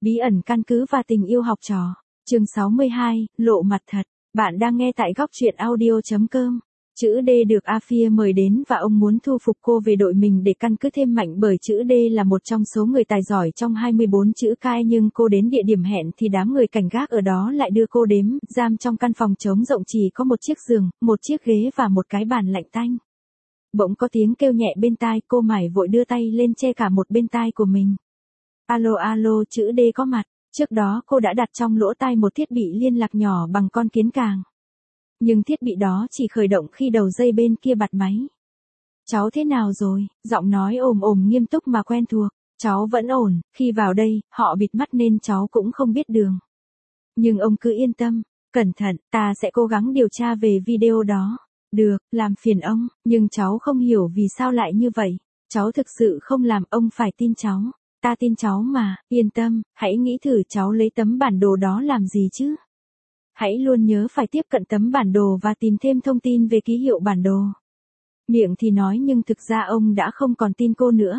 Bí ẩn căn cứ và tình yêu học trò. Chương 62, lộ mặt thật. Bạn đang nghe tại góc truyện audio.com. Chữ D được Afia mời đến và ông muốn thu phục cô về đội mình để căn cứ thêm mạnh, bởi chữ D là một trong số người tài giỏi trong 24 chữ K, nhưng cô đến địa điểm hẹn thì đám người cảnh gác ở đó lại đưa cô đếm giam trong căn phòng trống rộng, chỉ có một chiếc giường, một chiếc ghế và một cái bàn lạnh tanh. Bỗng có tiếng kêu nhẹ bên tai, cô mải vội đưa tay lên che cả một bên tai của mình. Alo alo, chữ D có mặt. Trước đó cô đã đặt trong lỗ tai một thiết bị liên lạc nhỏ bằng con kiến càng. Nhưng thiết bị đó chỉ khởi động khi đầu dây bên kia bật máy. Cháu thế nào rồi? Giọng nói ồm ồm nghiêm túc mà quen thuộc. Cháu vẫn ổn, khi vào đây, họ bịt mắt nên cháu cũng không biết đường. Nhưng ông cứ yên tâm, cẩn thận, ta sẽ cố gắng điều tra về video đó. Được, làm phiền ông, nhưng cháu không hiểu vì sao lại như vậy. Cháu thực sự không làm, ông phải tin cháu. Ta tin cháu mà, yên tâm, hãy nghĩ thử cháu lấy tấm bản đồ đó làm gì chứ. Hãy luôn nhớ phải tiếp cận tấm bản đồ và tìm thêm thông tin về ký hiệu bản đồ. Miệng thì nói nhưng thực ra ông đã không còn tin cô nữa.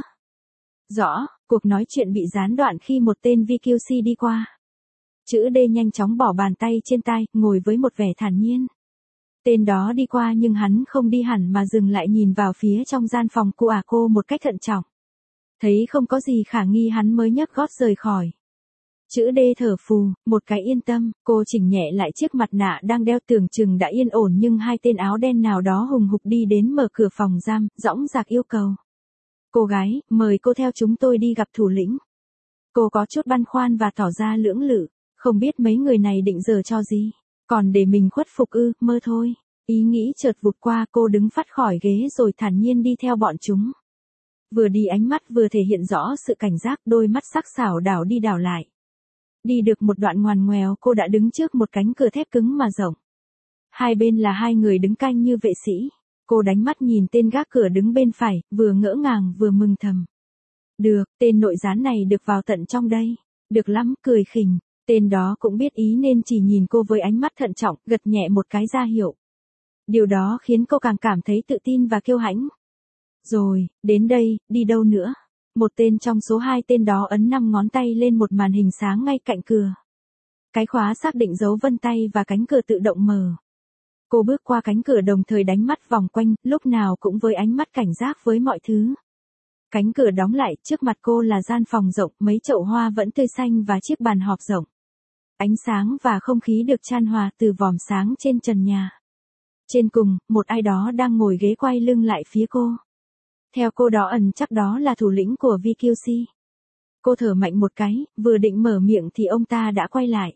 Rõ, cuộc nói chuyện bị gián đoạn khi một tên VQC đi qua. Chữ D nhanh chóng bỏ bàn tay trên tai, ngồi với một vẻ thản nhiên. Tên đó đi qua nhưng hắn không đi hẳn mà dừng lại nhìn vào phía trong gian phòng của cô một cách thận trọng. Thấy không có gì khả nghi hắn mới nhấc gót rời khỏi. Chữ D thở phù, một cái yên tâm, cô chỉnh nhẹ lại chiếc mặt nạ đang đeo, tưởng chừng đã yên ổn nhưng hai tên áo đen nào đó hùng hục đi đến mở cửa phòng giam, dõng dạc yêu cầu. Cô gái, mời cô theo chúng tôi đi gặp thủ lĩnh. Cô có chút băn khoăn và tỏ ra lưỡng lự, không biết mấy người này định giở cho gì. Còn để mình khuất phục ư, mơ thôi. Ý nghĩ chợt vụt qua, cô đứng phắt khỏi ghế rồi thản nhiên đi theo bọn chúng. Vừa đi ánh mắt vừa thể hiện rõ sự cảnh giác, đôi mắt sắc sảo đảo đi đảo lại. Đi được một đoạn ngoằn ngoèo, cô đã đứng trước một cánh cửa thép cứng mà rộng. Hai bên là hai người đứng canh như vệ sĩ. Cô đánh mắt nhìn tên gác cửa đứng bên phải, vừa ngỡ ngàng vừa mừng thầm. Được, tên nội gián này được vào tận trong đây. Được lắm, cười khỉnh. Tên đó cũng biết ý nên chỉ nhìn cô với ánh mắt thận trọng, gật nhẹ một cái ra hiệu. Điều đó khiến cô càng cảm thấy tự tin và kiêu hãnh. Rồi, đến đây, đi đâu nữa? Một tên trong số hai tên đó ấn 5 ngón tay lên một màn hình sáng ngay cạnh cửa. Cái khóa xác định dấu vân tay và cánh cửa tự động mở. Cô bước qua cánh cửa đồng thời đánh mắt vòng quanh, lúc nào cũng với ánh mắt cảnh giác với mọi thứ. Cánh cửa đóng lại, trước mặt cô là gian phòng rộng, mấy chậu hoa vẫn tươi xanh và chiếc bàn họp rộng. Ánh sáng và không khí được chan hòa từ vòm sáng trên trần nhà. Trên cùng, một ai đó đang ngồi ghế quay lưng lại phía cô. Theo cô đó ẩn chắc đó là thủ lĩnh của VQC. Cô thở mạnh một cái, vừa định mở miệng thì ông ta đã quay lại.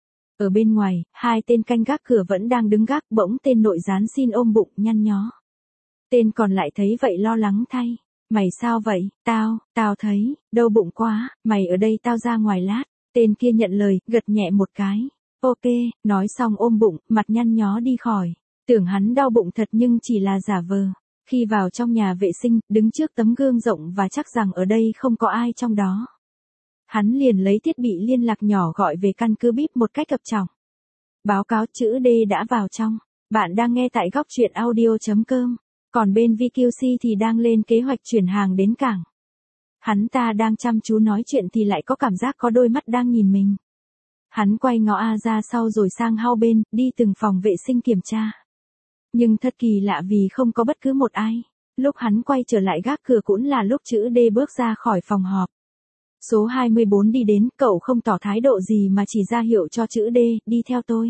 Ở bên ngoài, hai tên canh gác cửa vẫn đang đứng gác, bỗng tên nội gián xin ôm bụng nhăn nhó. Tên còn lại thấy vậy lo lắng thay. Mày sao vậy? Tao thấy, đau bụng quá, mày ở đây tao ra ngoài lát. Tên kia nhận lời, gật nhẹ một cái. Ok, nói xong ôm bụng, mặt nhăn nhó đi khỏi. Tưởng hắn đau bụng thật nhưng chỉ là giả vờ. Khi vào trong nhà vệ sinh, đứng trước tấm gương rộng và chắc rằng ở đây không có ai trong đó. Hắn liền lấy thiết bị liên lạc nhỏ gọi về căn cứ bíp một cách cập trọng. Báo cáo chữ D đã vào trong. Bạn đang nghe tại góc truyện audio.com. Còn bên VQC thì đang lên kế hoạch chuyển hàng đến cảng. Hắn ta đang chăm chú nói chuyện thì lại có cảm giác có đôi mắt đang nhìn mình. Hắn quay ngó ra sau rồi sang hai bên, đi từng phòng vệ sinh kiểm tra. Nhưng thật kỳ lạ vì không có bất cứ một ai. Lúc hắn quay trở lại gác cửa cũng là lúc chữ D bước ra khỏi phòng họp. Số 24 đi đến, cậu không tỏ thái độ gì mà chỉ ra hiệu cho chữ D, đi theo tôi.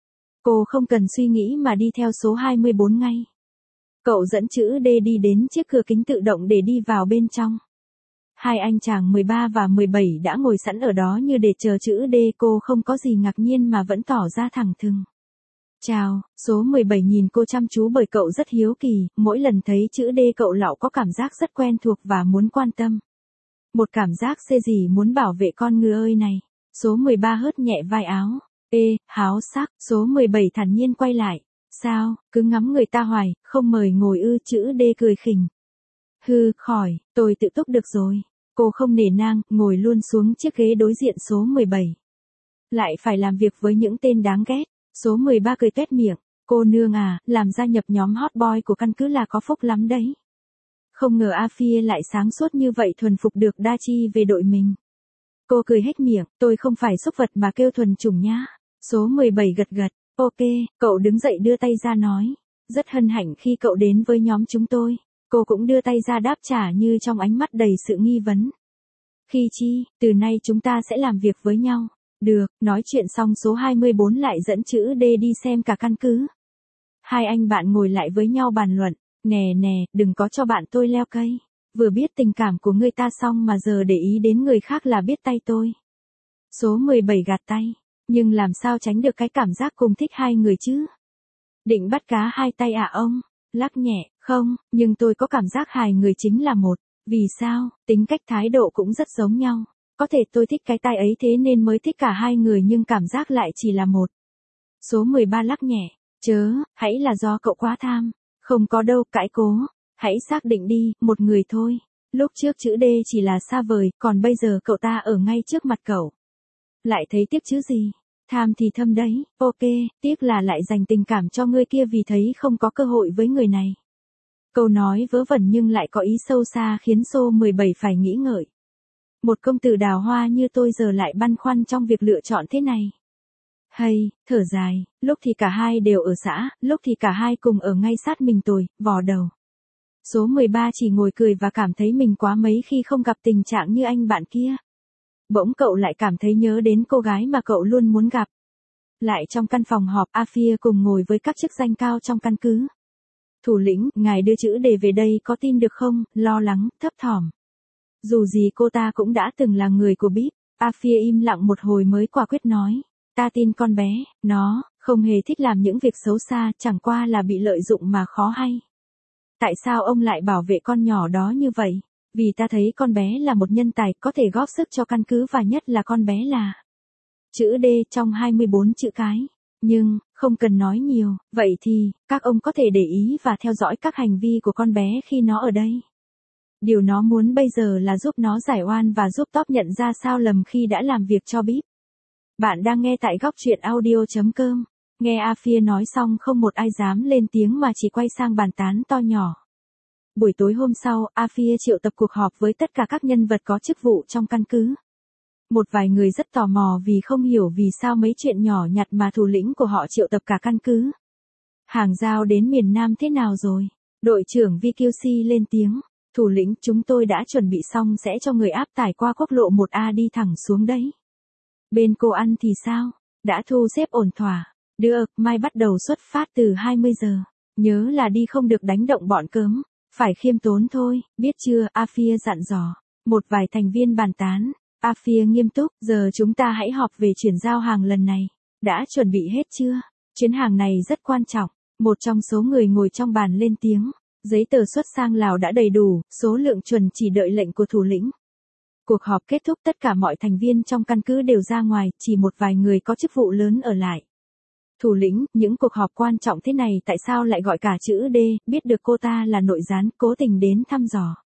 Cô không cần suy nghĩ mà đi theo số 24 ngay. Cậu dẫn chữ D đi đến chiếc cửa kính tự động để đi vào bên trong. Hai anh chàng 13 và 17 đã ngồi sẵn ở đó như để chờ chữ D, cô không có gì ngạc nhiên mà vẫn tỏ ra thẳng thừng. Chào, số 17 nhìn cô chăm chú bởi cậu rất hiếu kỳ, mỗi lần thấy chữ D cậu lão có cảm giác rất quen thuộc và muốn quan tâm. Một cảm giác xê gì muốn bảo vệ con người ơi này. Số 13 hớt nhẹ vai áo. Ê, háo sắc, số 17 thản nhiên quay lại. Sao, cứ ngắm người ta hoài, không mời ngồi ư, chữ D cười khỉnh. Hư, khỏi, tôi tự túc được rồi. Cô không nể nang, ngồi luôn xuống chiếc ghế đối diện số 17. Lại phải làm việc với những tên đáng ghét. Số 13 cười tuét miệng. Cô nương à, làm gia nhập nhóm hot boy của căn cứ là có phúc lắm đấy. Không ngờ Afia lại sáng suốt như vậy thuần phục được Dachi về đội mình. Cô cười hết miệng, tôi không phải súc vật mà kêu thuần chủng nhá. Số 17 gật gật, ok, cậu đứng dậy đưa tay ra nói. Rất hân hạnh khi cậu đến với nhóm chúng tôi. Cô cũng đưa tay ra đáp trả như trong ánh mắt đầy sự nghi vấn. Khi chi, từ nay chúng ta sẽ làm việc với nhau. Được, nói chuyện xong số 24 lại dẫn chữ D đi xem cả căn cứ. Hai anh bạn ngồi lại với nhau bàn luận. Nè nè, đừng có cho bạn tôi leo cây. Vừa biết tình cảm của người ta xong mà giờ để ý đến người khác là biết tay tôi. Số 17 gạt tay. Nhưng làm sao tránh được cái cảm giác cùng thích hai người chứ? Định bắt cá hai tay à ông? Lắc nhẹ, không, nhưng tôi có cảm giác hai người chính là một. Vì sao? Tính cách thái độ cũng rất giống nhau. Có thể tôi thích cái tay ấy thế nên mới thích cả hai người nhưng cảm giác lại chỉ là một. Số 13 lắc nhẹ. Chớ, hãy là do cậu quá tham. Không có đâu, cãi cố. Hãy xác định đi, một người thôi. Lúc trước chữ D chỉ là xa vời, còn bây giờ cậu ta ở ngay trước mặt cậu. Lại thấy tiếc chứ gì? Tham thì thâm đấy, ok, tiếc là lại dành tình cảm cho người kia vì thấy không có cơ hội với người này. Câu nói vớ vẩn nhưng lại có ý sâu xa khiến số 17 phải nghĩ ngợi. Một công tử đào hoa như tôi giờ lại băn khoăn trong việc lựa chọn thế này. Hay, thở dài, lúc thì cả hai đều ở xã, lúc thì cả hai cùng ở ngay sát mình tôi, vò đầu. Số 13 chỉ ngồi cười và cảm thấy mình quá mấy khi không gặp tình trạng như anh bạn kia. Bỗng cậu lại cảm thấy nhớ đến cô gái mà cậu luôn muốn gặp. Lại trong căn phòng họp, Afia cùng ngồi với các chức danh cao trong căn cứ. Thủ lĩnh, ngài đưa chữ đề về đây có tin được không? Lo lắng, thấp thỏm. Dù gì cô ta cũng đã từng là người của BIP. Afia im lặng một hồi mới quả quyết nói. Ta tin con bé, nó không hề thích làm những việc xấu xa, chẳng qua là bị lợi dụng mà khó hay. Tại sao ông lại bảo vệ con nhỏ đó như vậy? Vì ta thấy con bé là một nhân tài có thể góp sức cho căn cứ và nhất là con bé là chữ D trong 24 chữ cái. Nhưng, không cần nói nhiều, vậy thì, các ông có thể để ý và theo dõi các hành vi của con bé khi nó ở đây. Điều nó muốn bây giờ là giúp nó giải oan và giúp Top nhận ra sao lầm khi đã làm việc cho BIP. Bạn đang nghe tại góc truyện audio.com. Nghe Afia nói xong không một ai dám lên tiếng mà chỉ quay sang bàn tán to nhỏ. Buổi tối hôm sau, Afia triệu tập cuộc họp với tất cả các nhân vật có chức vụ trong căn cứ. Một vài người rất tò mò vì không hiểu vì sao mấy chuyện nhỏ nhặt mà thủ lĩnh của họ triệu tập cả căn cứ. Hàng giao đến miền Nam thế nào rồi? Đội trưởng VQC lên tiếng. Thủ lĩnh, chúng tôi đã chuẩn bị xong sẽ cho người áp tải qua quốc lộ 1A đi thẳng xuống đấy. Bên cô ăn thì sao? Đã thu xếp ổn thỏa. Được, mai bắt đầu xuất phát từ 20 giờ. Nhớ là đi không được đánh động bọn cớm. Phải khiêm tốn thôi, biết chưa? Afia dặn dò. Một vài thành viên bàn tán. Afia nghiêm túc, giờ chúng ta hãy họp về chuyển giao hàng lần này. Đã chuẩn bị hết chưa? Chuyến hàng này rất quan trọng. Một trong số người ngồi trong bàn lên tiếng. Giấy tờ xuất sang Lào đã đầy đủ, số lượng chuẩn chỉ đợi lệnh của thủ lĩnh. Cuộc họp kết thúc, tất cả mọi thành viên trong căn cứ đều ra ngoài, chỉ một vài người có chức vụ lớn ở lại. Thủ lĩnh, những cuộc họp quan trọng thế này tại sao lại gọi cả chữ D, biết được cô ta là nội gián, cố tình đến thăm dò.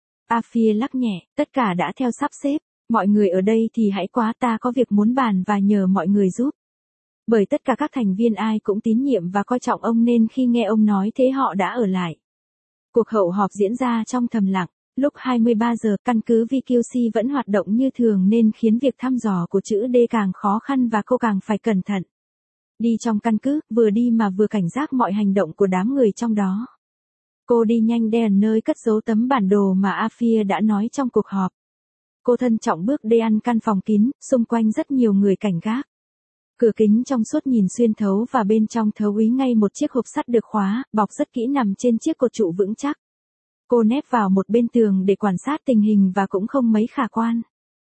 Afia lắc nhẹ, tất cả đã theo sắp xếp, mọi người ở đây thì hãy quá, ta có việc muốn bàn và nhờ mọi người giúp. Bởi tất cả các thành viên ai cũng tín nhiệm và coi trọng ông nên khi nghe ông nói thế họ đã ở lại. Cuộc hậu họp diễn ra trong thầm lặng. Lúc 23 giờ, căn cứ VQC vẫn hoạt động như thường nên khiến việc thăm dò của chữ D càng khó khăn và cô càng phải cẩn thận. Đi trong căn cứ, vừa đi mà vừa cảnh giác mọi hành động của đám người trong đó. Cô đi nhanh đến nơi cất giấu tấm bản đồ mà Afia đã nói trong cuộc họp. Cô thân trọng bước đi ăn căn phòng kín, xung quanh rất nhiều người cảnh gác. Cửa kính trong suốt nhìn xuyên thấu và bên trong thấu úy ngay một chiếc hộp sắt được khóa, bọc rất kỹ nằm trên chiếc cột trụ vững chắc. Cô nép vào một bên tường để quan sát tình hình và cũng không mấy khả quan.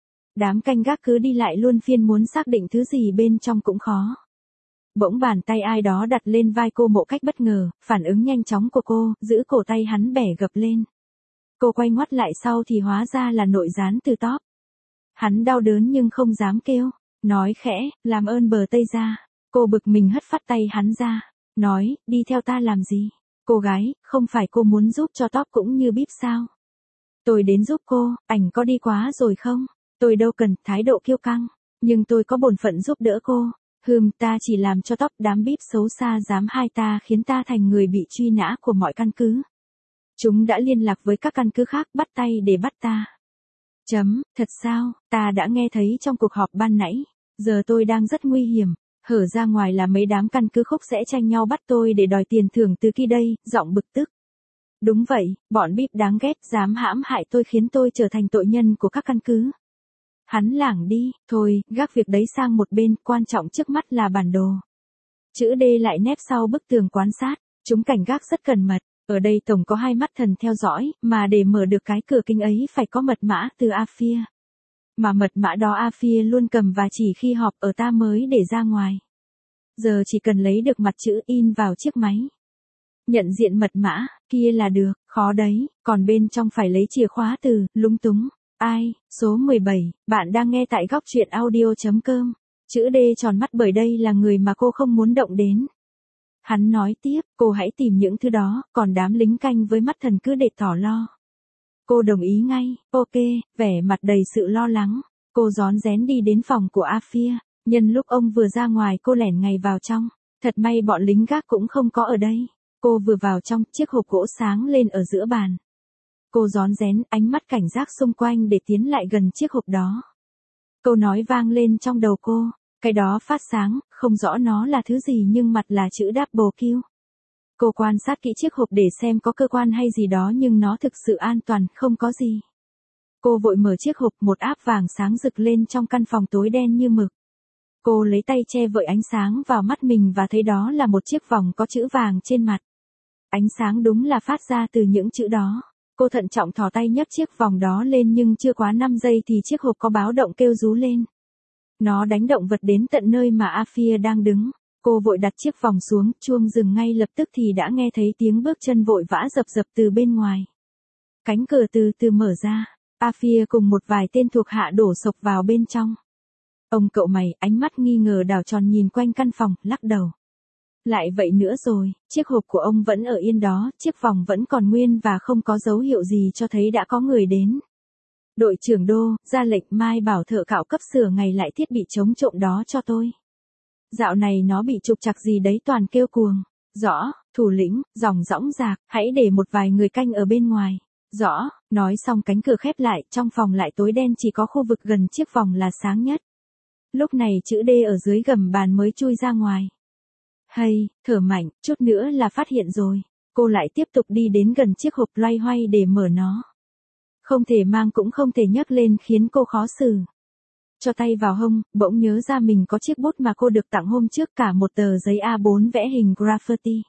Đám canh gác cứ đi lại luân phiên muốn xác định thứ gì bên trong cũng khó. Bỗng bàn tay ai đó đặt lên vai cô một cách bất ngờ, phản ứng nhanh chóng của cô, giữ cổ tay hắn bẻ gập lên. Cô quay ngoắt lại sau thì hóa ra là nội gián từ Top. Hắn đau đớn nhưng không dám kêu, nói khẽ, làm ơn bờ tay ra. Cô bực mình hất phắt tay hắn ra, nói, đi theo ta làm gì? Cô gái, không phải cô muốn giúp cho Top cũng như BIP sao? Tôi đến giúp cô, ảnh có đi quá rồi không? Tôi đâu cần, thái độ kiêu căng. Nhưng tôi có bổn phận giúp đỡ cô. Ta chỉ làm cho Top, đám BIP xấu xa dám hai ta khiến ta thành người bị truy nã của mọi căn cứ. Chúng đã liên lạc với các căn cứ khác bắt tay để bắt ta. Thật sao, ta đã nghe thấy trong cuộc họp ban nãy, giờ tôi đang rất nguy hiểm, hở ra ngoài là mấy đám căn cứ khúc sẽ tranh nhau bắt tôi để đòi tiền thưởng từ kia đây, giọng bực tức. Đúng vậy, bọn bíp đáng ghét dám hãm hại tôi khiến tôi trở thành tội nhân của các căn cứ. Hắn lảng đi, thôi, gác việc đấy sang một bên, quan trọng trước mắt là bản đồ. Chữ D lại nép sau bức tường quan sát, chúng cảnh gác rất cẩn mật, ở đây tổng có 2 mắt thần theo dõi, mà để mở được cái cửa kính ấy phải có mật mã từ Afia. Mà mật mã đó Afia luôn cầm và chỉ khi họp ở ta mới để ra ngoài. Giờ chỉ cần lấy được mặt chữ in vào chiếc máy. Nhận diện mật mã, kia là được, khó đấy, còn bên trong phải lấy chìa khóa từ, lúng túng. Ai, số 17, bạn đang nghe tại góc truyện audio.com. Chữ D tròn mắt bởi đây là người mà cô không muốn động đến. Hắn nói tiếp, cô hãy tìm những thứ đó, còn đám lính canh với mắt thần cứ để tỏ lo. Cô đồng ý ngay, ok, vẻ mặt đầy sự lo lắng. Cô rón rén đi đến phòng của Afia, nhân lúc ông vừa ra ngoài cô lẻn ngay vào trong. Thật may bọn lính gác cũng không có ở đây. Cô vừa vào trong, chiếc hộp gỗ sáng lên ở giữa bàn. Cô rón rén, ánh mắt cảnh giác xung quanh để tiến lại gần chiếc hộp đó. Câu nói vang lên trong đầu cô, cái đó phát sáng, không rõ nó là thứ gì nhưng mặt là chữ Double Q. Cô quan sát kỹ chiếc hộp để xem có cơ quan hay gì đó nhưng nó thực sự an toàn, không có gì. Cô vội mở chiếc hộp, một áp vàng sáng rực lên trong căn phòng tối đen như mực. Cô lấy tay che vợi ánh sáng vào mắt mình và thấy đó là một chiếc vòng có chữ vàng trên mặt. Ánh sáng đúng là phát ra từ những chữ đó. Cô thận trọng thò tay nhấc chiếc vòng đó lên nhưng chưa quá 5 giây thì chiếc hộp có báo động kêu rú lên. Nó đánh động vật đến tận nơi mà Afia đang đứng. Cô vội đặt chiếc vòng xuống, chuông dừng ngay lập tức thì đã nghe thấy tiếng bước chân vội vã dập dập từ bên ngoài. Cánh cửa từ từ mở ra, Afia cùng một vài tên thuộc hạ đổ sộc vào bên trong. Ông cậu mày, ánh mắt nghi ngờ đảo tròn nhìn quanh căn phòng, lắc đầu. Lại vậy nữa rồi, chiếc hộp của ông vẫn ở yên đó, chiếc vòng vẫn còn nguyên và không có dấu hiệu gì cho thấy đã có người đến. Đội trưởng Đô, ra lệnh mai bảo thợ cạo cấp sửa ngày lại thiết bị chống trộm đó cho tôi. Dạo này nó bị trục trặc gì đấy toàn kêu cuồng. Rõ, thủ lĩnh, dòng dõng dạc, hãy để một vài người canh ở bên ngoài. Rõ, nói xong cánh cửa khép lại, trong phòng lại tối đen chỉ có khu vực gần chiếc vòng là sáng nhất. Lúc này chữ D ở dưới gầm bàn mới chui ra ngoài. Hay, thở mạnh, chút nữa là phát hiện rồi. Cô lại tiếp tục đi đến gần chiếc hộp loay hoay để mở nó. Không thể mang cũng không thể nhấc lên khiến cô khó xử. Cho tay vào hông, bỗng nhớ ra mình có chiếc bút mà cô được tặng hôm trước, cả một tờ giấy A4 vẽ hình graffiti.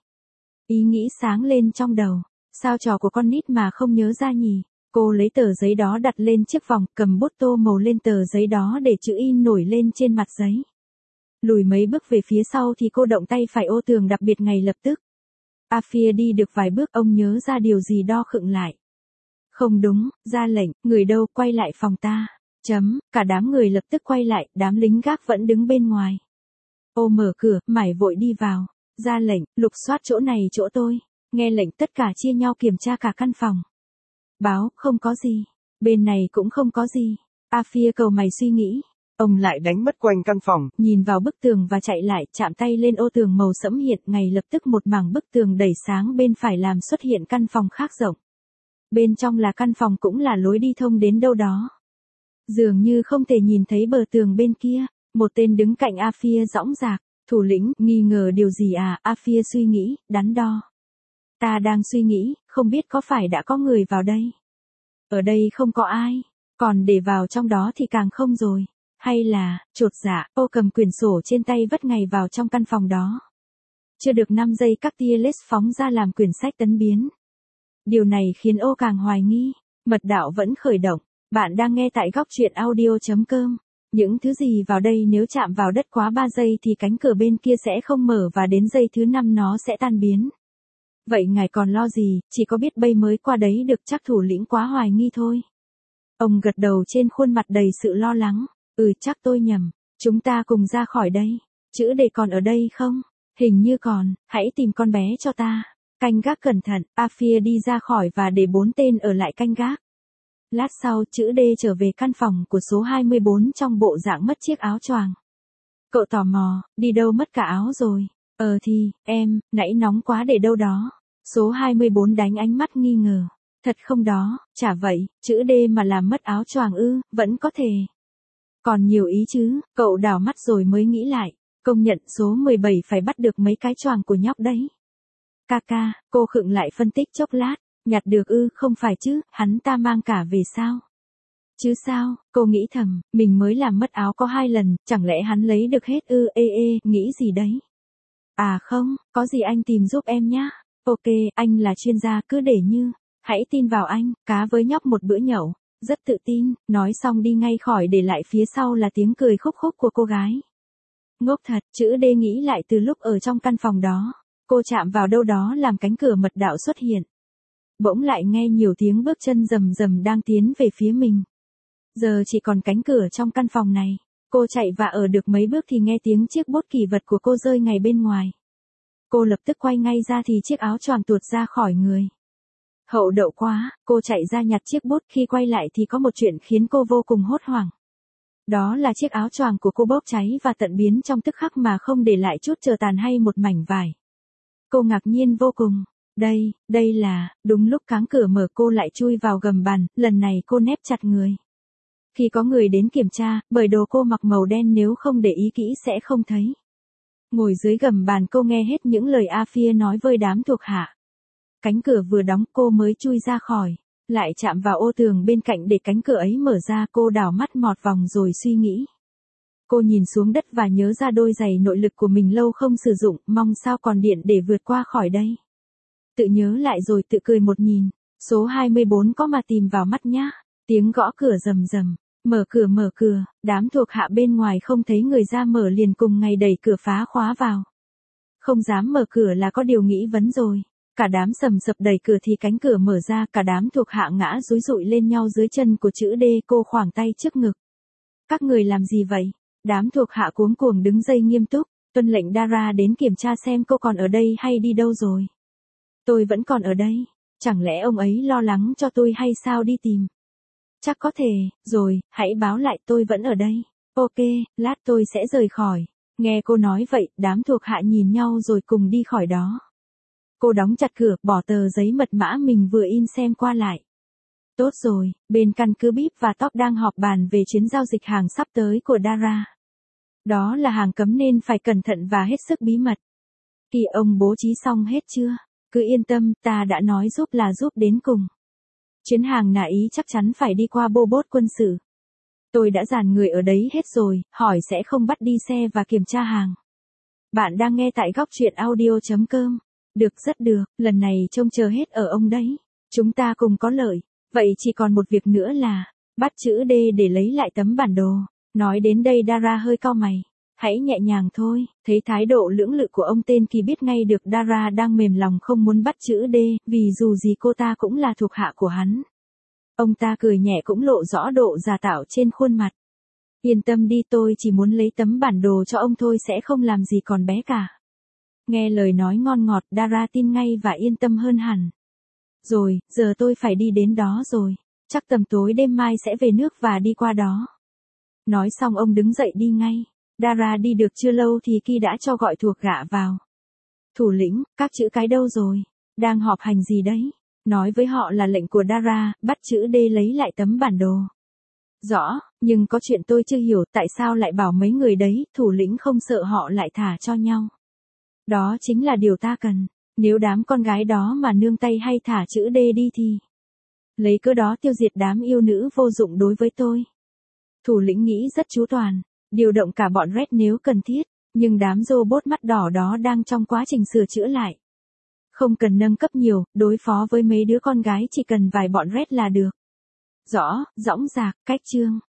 Ý nghĩ sáng lên trong đầu. Sao trò của con nít mà không nhớ ra nhỉ? Cô lấy tờ giấy đó đặt lên chiếc vòng, cầm bút tô màu lên tờ giấy đó để chữ in nổi lên trên mặt giấy. Lùi mấy bước về phía sau thì cô động tay phải ô tường đặc biệt ngay lập tức. Afia đi được vài bước, ông nhớ ra điều gì đo khựng lại. Không đúng, ra lệnh, người đâu, quay lại phòng ta. Cả đám người lập tức quay lại, đám lính gác vẫn đứng bên ngoài. Ô mở cửa, mải vội đi vào. Ra lệnh, lục soát chỗ này chỗ tôi. Nghe lệnh tất cả chia nhau kiểm tra cả căn phòng. Báo, không có gì. Bên này cũng không có gì. Afia cầu mày suy nghĩ. Ông lại đánh mất quanh căn phòng, nhìn vào bức tường và chạy lại, chạm tay lên ô tường màu sẫm hiện, ngay lập tức một mảng bức tường đẩy sáng bên phải làm xuất hiện căn phòng khác rộng. Bên trong là căn phòng cũng là lối đi thông đến đâu đó. Dường như không thể nhìn thấy bờ tường bên kia, một tên đứng cạnh Afia dõng dạc, thủ lĩnh, nghi ngờ điều gì à, Afia suy nghĩ, đắn đo. Ta đang suy nghĩ, không biết có phải đã có người vào đây. Ở đây không có ai, còn để vào trong đó thì càng không rồi. Hay là, chột dạ, ô cầm quyển sổ trên tay vất ngay vào trong căn phòng đó. Chưa được 5 giây các tia laser phóng ra làm quyển sách tấn biến. Điều này khiến ô càng hoài nghi, mật đạo vẫn khởi động. Bạn đang nghe tại góc truyện audio.com. Những thứ gì vào đây nếu chạm vào đất quá 3 giây thì cánh cửa bên kia sẽ không mở và đến giây thứ 5 nó sẽ tan biến. Vậy ngài còn lo gì, chỉ có biết bây mới qua đấy được, chắc thủ lĩnh quá hoài nghi thôi. Ông gật đầu trên khuôn mặt đầy sự lo lắng. Chắc tôi nhầm. Chúng ta cùng ra khỏi đây. Chữ D còn ở đây không? Hình như còn, hãy tìm con bé cho ta. Canh gác cẩn thận, Afia đi ra khỏi và để 4 tên ở lại canh gác. Lát sau chữ D trở về căn phòng của số 24 trong bộ dạng mất chiếc áo choàng. Cậu tò mò, đi đâu mất cả áo rồi? Thì, em, nãy nóng quá để đâu đó. Số 24 đánh ánh mắt nghi ngờ. Thật không đó, chả vậy, chữ D mà làm mất áo choàng ư, vẫn có thể. Còn nhiều ý chứ, cậu đảo mắt rồi mới nghĩ lại, công nhận số 17 phải bắt được mấy cái choàng của nhóc đấy. Ca, cô khựng lại phân tích chốc lát, nhặt được ư, không phải chứ, hắn ta mang cả về sao? Chứ sao, cô nghĩ thầm, mình mới làm mất áo có 2 lần, chẳng lẽ hắn lấy được hết ư, nghĩ gì đấy? À không, có gì anh tìm giúp em nhá. Ok, anh là chuyên gia, cứ để như. Hãy tin vào anh, cá với nhóc một bữa nhậu. Rất tự tin, nói xong đi ngay khỏi để lại phía sau là tiếng cười khúc khúc của cô gái. Ngốc thật, chữ D nghĩ lại từ lúc ở trong căn phòng đó. Cô chạm vào đâu đó làm cánh cửa mật đạo xuất hiện. Bỗng lại nghe nhiều tiếng bước chân rầm rầm đang tiến về phía mình. Giờ chỉ còn cánh cửa trong căn phòng này. Cô chạy và ở được mấy bước thì nghe tiếng chiếc bốt kỷ vật của cô rơi ngay bên ngoài. Cô lập tức quay ngay ra thì chiếc áo choàng tuột ra khỏi người. Hậu đậu quá, cô chạy ra nhặt chiếc bốt, khi quay lại thì có một chuyện khiến cô vô cùng hốt hoảng. Đó là chiếc áo choàng của cô bốc cháy và tận biến trong tức khắc mà không để lại chút tờ tàn hay một mảnh vải. Cô ngạc nhiên vô cùng. Đây là, đúng lúc cáng cửa mở cô lại chui vào gầm bàn, lần này cô nép chặt người. Khi có người đến kiểm tra, bởi đồ cô mặc màu đen nếu không để ý kỹ sẽ không thấy. Ngồi dưới gầm bàn cô nghe hết những lời Afia nói với đám thuộc hạ. Cánh cửa vừa đóng cô mới chui ra khỏi, lại chạm vào ô tường bên cạnh để cánh cửa ấy mở ra, cô đảo mắt mọt vòng rồi suy nghĩ. Cô nhìn xuống đất và nhớ ra đôi giày nội lực của mình lâu không sử dụng, mong sao còn điện để vượt qua khỏi đây. Tự nhớ lại rồi tự cười một nhìn, số 24 có mà tìm vào mắt nhá. Tiếng gõ cửa rầm rầm, mở cửa, đám thuộc hạ bên ngoài không thấy người ra mở liền cùng ngày đẩy cửa phá khóa vào. Không dám mở cửa là có điều nghĩ vấn rồi. Cả đám sầm sập đẩy cửa thì cánh cửa mở ra, cả đám thuộc hạ ngã rúi rụi lên nhau dưới chân của chữ D, cô khoảng tay trước ngực. Các người làm gì vậy? Đám thuộc hạ cuống cuồng đứng dậy nghiêm túc, tuân lệnh Dara đến kiểm tra xem cô còn ở đây hay đi đâu rồi. Tôi vẫn còn ở đây, chẳng lẽ ông ấy lo lắng cho tôi hay sao đi tìm? Chắc có thể, rồi, hãy báo lại tôi vẫn ở đây. Ok, lát tôi sẽ rời khỏi. Nghe cô nói vậy, đám thuộc hạ nhìn nhau rồi cùng đi khỏi đó. Cô đóng chặt cửa, bỏ tờ giấy mật mã mình vừa in xem qua lại. Tốt rồi, bên căn cứ Bíp và Top đang họp bàn về chuyến giao dịch hàng sắp tới của Dara. Đó là hàng cấm nên phải cẩn thận và hết sức bí mật. Kỳ ông bố trí xong hết chưa? Cứ yên tâm, ta đã nói giúp là giúp đến cùng. Chuyến hàng nạ Ý chắc chắn phải đi qua bô bốt quân sự. Tôi đã dàn người ở đấy hết rồi, hỏi sẽ không bắt đi xe và kiểm tra hàng. Bạn đang nghe tại góc truyện audio.com. Được, rất được, lần này trông chờ hết ở ông đấy. Chúng ta cùng có lợi. Vậy chỉ còn một việc nữa là bắt chữ D để lấy lại tấm bản đồ. Nói đến đây Dara hơi cau mày. Hãy nhẹ nhàng thôi, thấy thái độ lưỡng lự của ông tên Kỳ biết ngay được Dara đang mềm lòng không muốn bắt chữ D, vì dù gì cô ta cũng là thuộc hạ của hắn. Ông ta cười nhẹ cũng lộ rõ độ giả tạo trên khuôn mặt. Yên tâm đi, tôi chỉ muốn lấy tấm bản đồ cho ông thôi, sẽ không làm gì còn bé cả. Nghe lời nói ngon ngọt, Dara tin ngay và yên tâm hơn hẳn. Rồi, giờ tôi phải đi đến đó rồi. Chắc tầm tối đêm mai sẽ về nước và đi qua đó. Nói xong ông đứng dậy đi ngay. Dara đi được chưa lâu thì Kỳ đã cho gọi thuộc hạ vào. Thủ lĩnh, các chữ cái đâu rồi? Đang họp hành gì đấy? Nói với họ là lệnh của Dara, bắt chữ D lấy lại tấm bản đồ. Rõ, nhưng có chuyện tôi chưa hiểu, tại sao lại bảo mấy người đấy, thủ lĩnh không sợ họ lại thả cho nhau. Đó chính là điều ta cần, nếu đám con gái đó mà nương tay hay thả chữ D đi thì lấy cớ đó tiêu diệt đám yêu nữ vô dụng đối với tôi. Thủ lĩnh nghĩ rất chu toàn, điều động cả bọn Red nếu cần thiết, nhưng đám robot mắt đỏ đó đang trong quá trình sửa chữa lại. Không cần nâng cấp nhiều, đối phó với mấy đứa con gái chỉ cần vài bọn Red là được. Rõ, dõng dạc, cách chương.